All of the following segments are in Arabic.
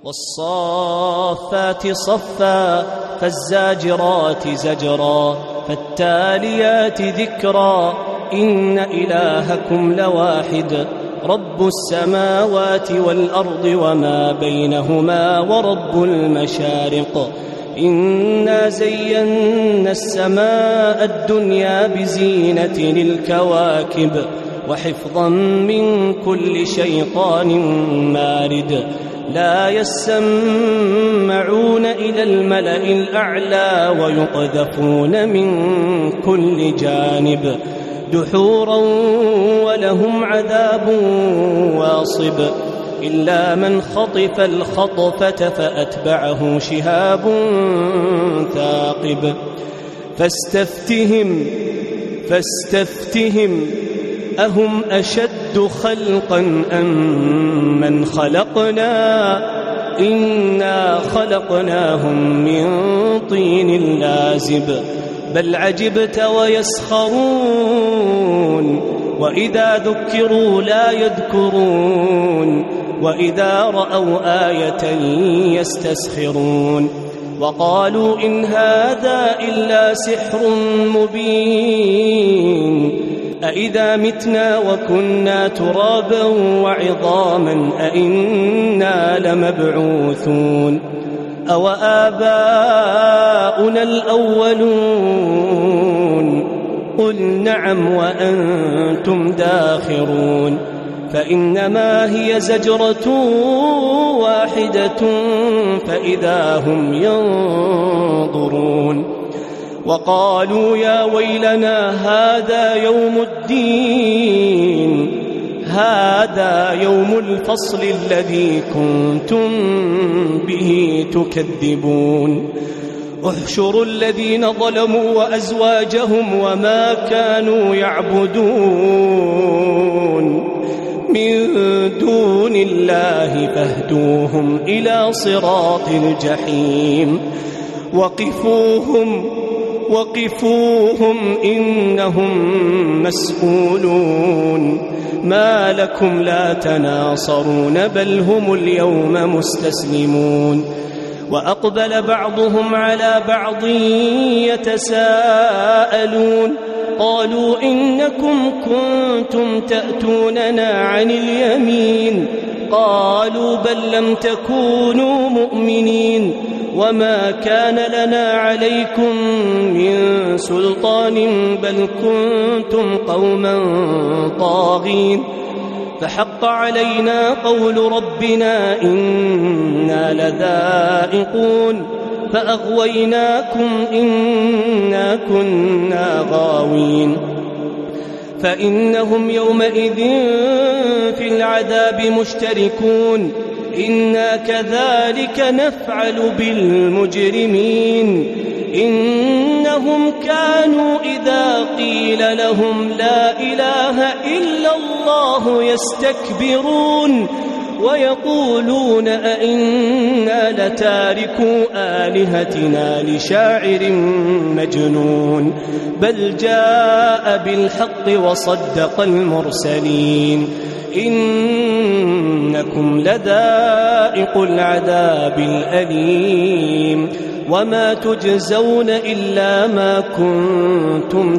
والصافات صفا فالزاجرات زجرا فالتاليات ذكرا إن إلهكم لواحد رب السماوات والأرض وما بينهما ورب المشارق إنا زينا السماء الدنيا بزينة للكواكب وحفظا من كل شيطان مارد لا يسمعون إلى الملأ الأعلى ويقذفون من كل جانب دحورا ولهم عذاب واصب إلا من خطف الخطفة فأتبعه شهاب ثاقب فاستفتهم أهم أشد خلقا أم من خلقنا إنا خلقناهم من طين لازب بل عجبت ويسخرون وإذا ذكروا لا يذكرون وإذا رأوا آية يستسخرون وقالوا إن هذا إلا سحر مبين أإذا متنا وكنا ترابا وعظاما أإنا لمبعوثون أو آباؤنا الأولون قل نعم وأنتم داخرون فإنما هي زجرة واحدة فإذا هم ينظرون وقالوا يا ويلنا هذا يوم الدين هذا يوم الفصل الذي كنتم به تكذبون احشروا الذين ظلموا وأزواجهم وما كانوا يعبدون من دون الله فاهدوهم إلى صراط الجحيم وقفوهم إنهم مسؤولون ما لكم لا تناصرون بل هم اليوم مستسلمون وأقبل بعضهم على بعض يتساءلون قالوا إنكم كنتم تأتوننا عن اليمين قالوا بل لم تكونوا مؤمنين وما كان لنا عليكم من سلطان بل كنتم قوما طاغين فحق علينا قول ربنا إنا لذائقون فأغويناكم إنا كنا غاوين فإنهم يومئذ في العذاب مشتركون إنا كذلك نفعل بالمجرمين إنهم كانوا إذا قيل لهم لا إله إلا الله يستكبرون ويقولون أئنا لتاركو آلهتنا لشاعر مجنون بل جاء بالحق وصدق المرسلين إنكم لذائق العذاب الأليم وما تجزون إلا ما كنتم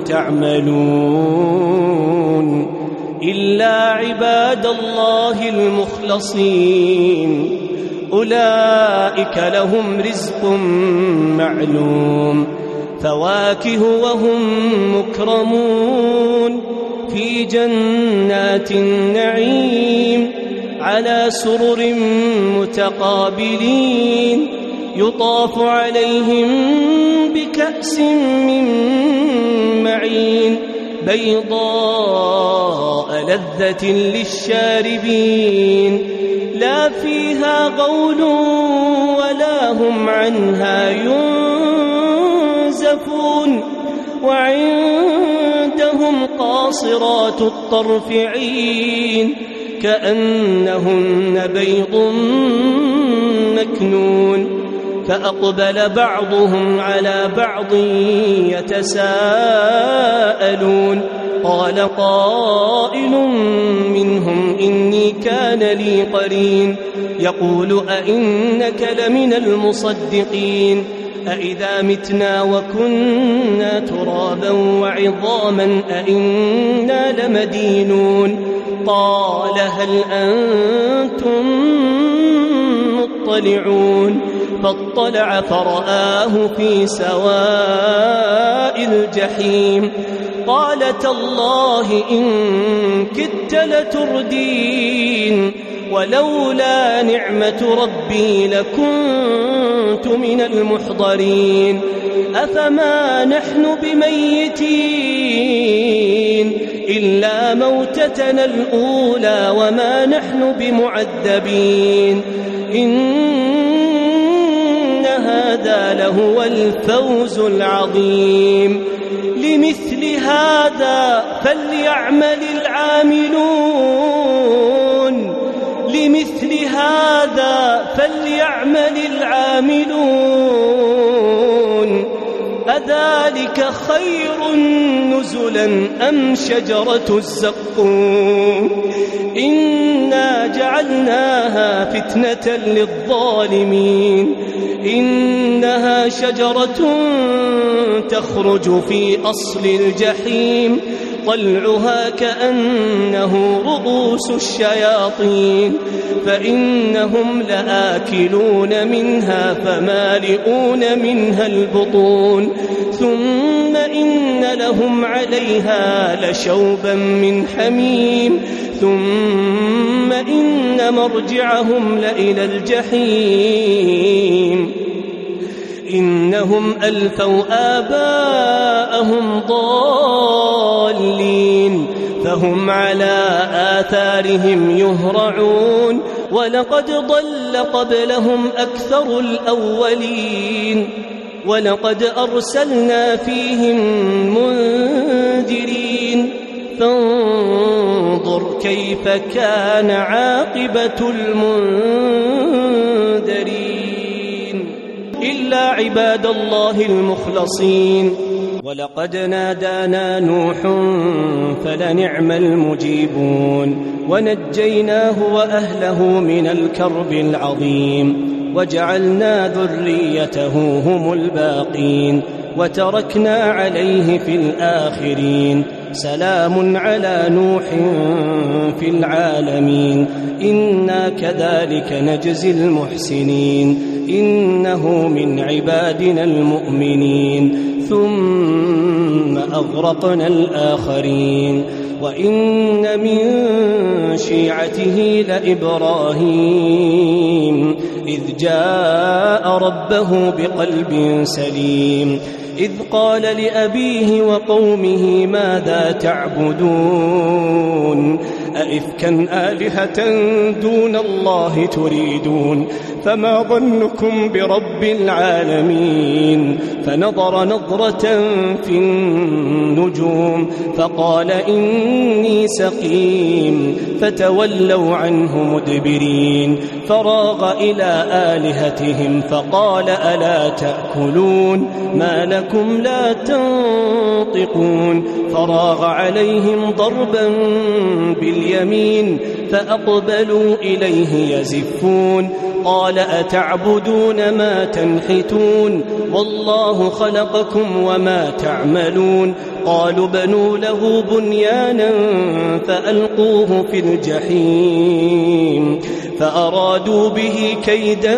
تعملون إلا عباد الله المخلصين أولئك لهم رزق معلوم فواكه وهم مكرمون في جنات النعيم على سرر متقابلين يطاف عليهم بكأس من معين بيضاء لذة للشاربين لا فيها غول ولا هم عنها ينزفون وعندهم قاصرات الطرف عين كأنهن بيض مكنون فأقبل بعضهم على بعض يتساءلون قال قائل منهم إني كان لي قرين يقول أئنك لمن المصدقين أئذا متنا وكنا ترابا وعظاما أئنا لمدينون قال هل أنتم مطلعون فاطلع فرآه في سواء الجحيم قال تالله إن كدت لتردين ولولا نعمة ربي لكنت من المحضرين أفما نحن بميتين إلا موتتنا الأولى وما نحن بمعذبين إن هذا لهو الفوز العظيم لمثل هذا فليعمل العاملون أذلك خير نزلا أم شجرة الزقوم إنا جعلناها فتنة للظالمين إنها شجرة تخرج في أصل الجحيم طلعها كأنه رؤوس الشياطين فإنهم لآكلون منها فمالئون منها البطون ثم إن لهم عليها لشوبا من حميم ثم إن مرجعهم لإلى الجحيم إنهم ألفوا آباءهم ضالين فهم على آثارهم يهرعون ولقد ضل قبلهم أكثر الأولين ولقد أرسلنا فيهم منذرين فانظر كيف كان عاقبة المنذرين إلا عباد الله المخلصين ولقد نادانا نوح فلنعم المجيبون ونجيناه وأهله من الكرب العظيم وجعلنا ذريته هم الباقين وتركنا عليه في الآخرين سلام على نوح في العالمين إنا كذلك نجزي المحسنين إنه من عبادنا المؤمنين ثم أغرقنا الآخرين وإن من شيعته لإبراهيم إذ جاء ربه بقلب سليم إذ قال لأبيه وقومه ماذا تعبدون أئفكا آلهة دون الله تريدون فما ظنكم برب العالمين فنظر نظرة في النجوم فقال إني سقيم فتولوا عنه مدبرين فراغ إلى آلهتهم فقال ألا تأكلون ما لكم لا تنطقون فراغ عليهم ضربا باليمين فأقبلوا إليه يزفون قال أتعبدون ما تنحتون والله خلقكم وما تعملون قالوا بنوا له بنيانا فألقوه في الجحيم فأرادوا به كيدا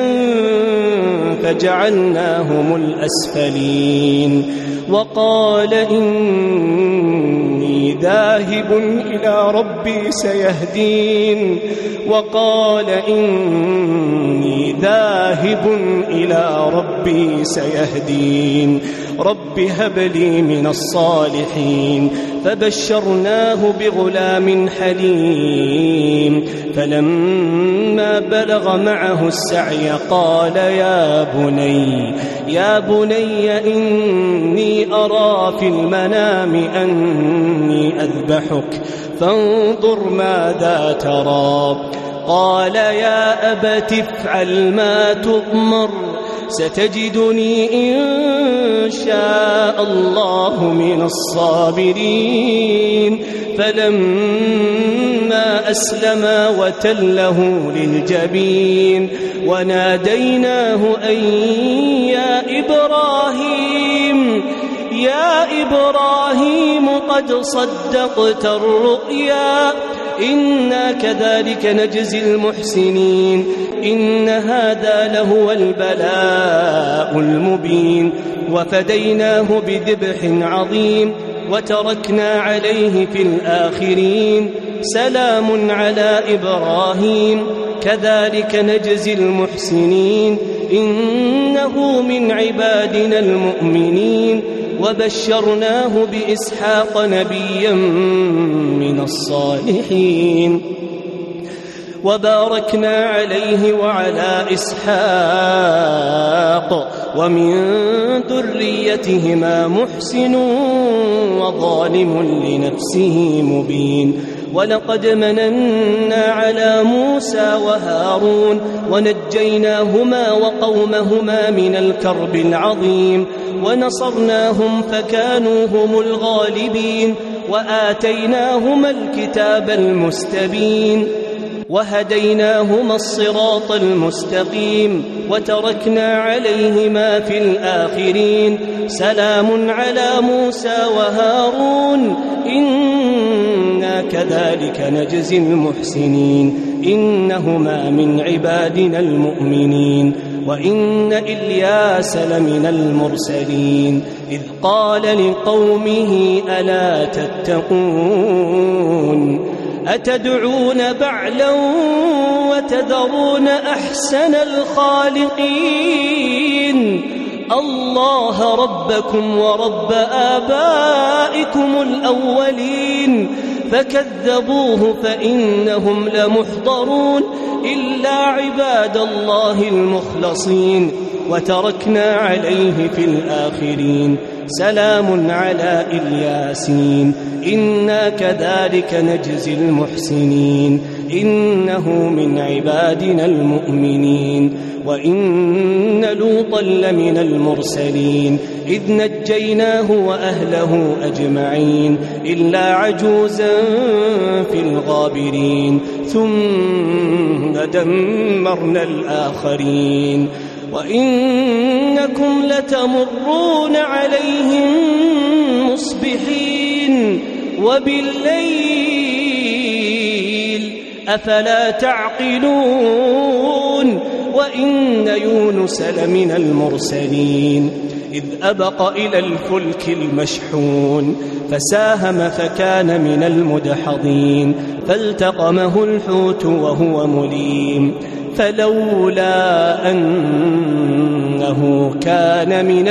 فجعلناهم الأسفلين وقال إني ذاهب إلى ربي سيهدين رب هب لي من الصالحين فبشرناه بغلام حليم فلما بلغ معه السعي قال يا بني إني أرى في المنام أني أذبحك فانظر ماذا ترى قال يا أبت افعل ما تؤمر ستجدني إن شاء الله من الصابرين. فلما أسلما وتله للجبين وناديناه أن يا إبراهيم قد صدقت الرؤيا إنا كذلك نجزي المحسنين إن هذا لهو البلاء المبين. وفديناه بذبح عظيم وتركنا عليه في الآخرين سلام على إبراهيم كذلك نجزي المحسنين إنه من عبادنا المؤمنين. وبشرناه بإسحاق نبيا من الصالحين وباركنا عليه وعلى إسحاق ومن ذريتهما محسن وظالم لنفسه مبين. ولقد مننا على موسى وهارون ونجيناهما وقومهما من الكرب العظيم ونصرناهم فكانوا هم الغالبين وآتيناهما الكتاب المستبين وهديناهما الصراط المستقيم وتركنا عليهما في الآخرين سلام على موسى وهارون إنا كذلك نجزي المحسنين إنهما من عبادنا المؤمنين. وإن إلياس لمن المرسلين إذ قال لقومه ألا تتقون أتدعون بعلا وتذرون أحسن الخالقين الله ربكم ورب آبائكم الأولين. فكذبوه فإنهم لمحضرون إلا عباد الله المخلصين وتركنا عليه في الآخرين سلام على الياسين إنا كذلك نجزي المحسنين إنه من عبادنا المؤمنين. وإن لوطا لمن المرسلين إذ نجيناه وأهله أجمعين إلا عجوزا في الغابرين ثم دمرنا الآخرين. وإنكم لتمرون عليهم مصبحين وبالليل أفلا تعقلون. وإن يونس لمن المرسلين إذ أبق إلى الفلك المشحون فساهم فكان من المدحضين فالتقمه الحوت وهو مليم فلولا أنه كان من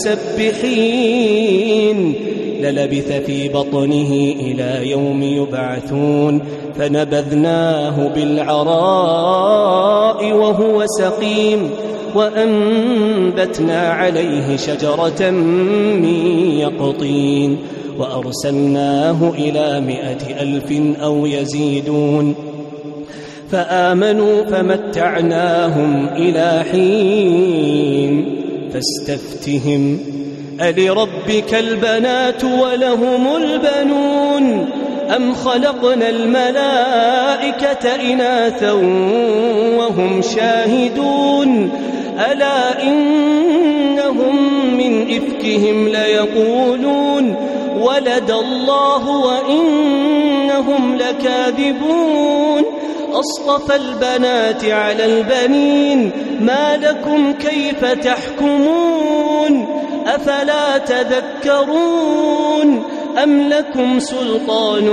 المسبحين للبث في بطنه إلى يوم يبعثون فنبذناه بالعراء وهو سقيم وأنبتنا عليه شجرة من يقطين وأرسلناه إلى 100,000 أو يزيدون فآمنوا فمتعناهم إلى حين. فاستفتهم ألربك البنات ولهم البنون أم خلقنا الملائكة إناثا وهم شاهدون ألا إنهم من إفكهم ليقولون ولد الله وإنهم لكاذبون أصطفى البنات على البنين ما لكم كيف تحكمون أفلا تذكرون أم لكم سلطان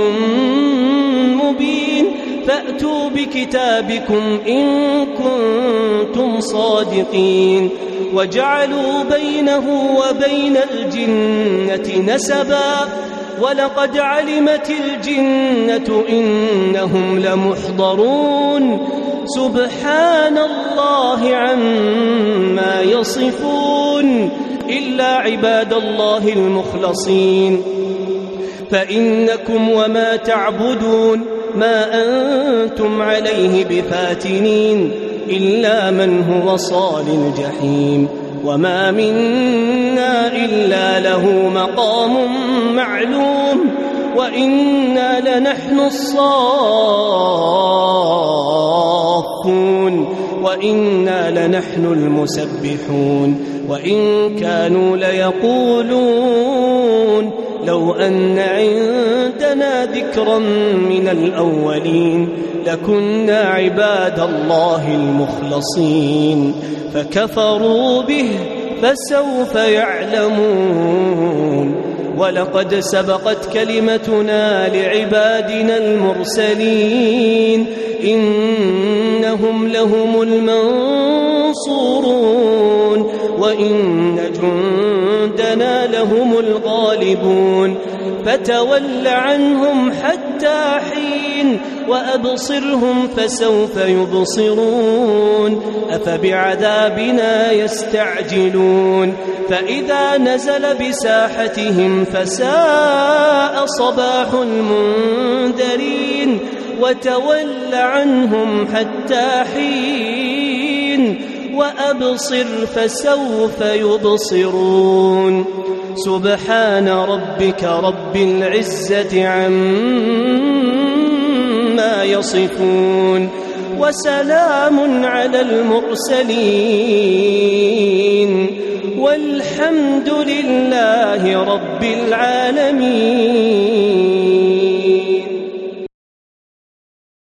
مبين فأتوا بكتابكم إن كنتم صادقين. وجعلوا بينه وبين الجنة نسبا ولقد علمت الجنة إنهم لمحضرون سبحان الله عما يصفون إلا عباد الله المخلصين. فإنكم وما تعبدون ما أنتم عليه بفاتنين إلا من هو صال الجحيم وما منا إلا له مقام معلوم وإنا لنحن الصافون وإنا لنحن المسبحون وإن كانوا ليقولون لو أن عندنا ذكرا من الأولين لكنا عباد الله المخلصين فكفروا به فسوف يعلمون ولقد سبقت كلمتنا لعبادنا المرسلين إنهم لهم المنصورون وإن جندنا لهم الغالبون فتول عنهم حتى حين وأبصرهم فسوف يبصرون أفبعذابنا يستعجلون فإذا نزل بساحتهم فساء صباح المنذرين وتول عنهم حتى حين وأبصر فسوف يبصرون سبحان ربك رب العزة عما يصفون وسلام على المرسلين والحمد لله رب العالمين.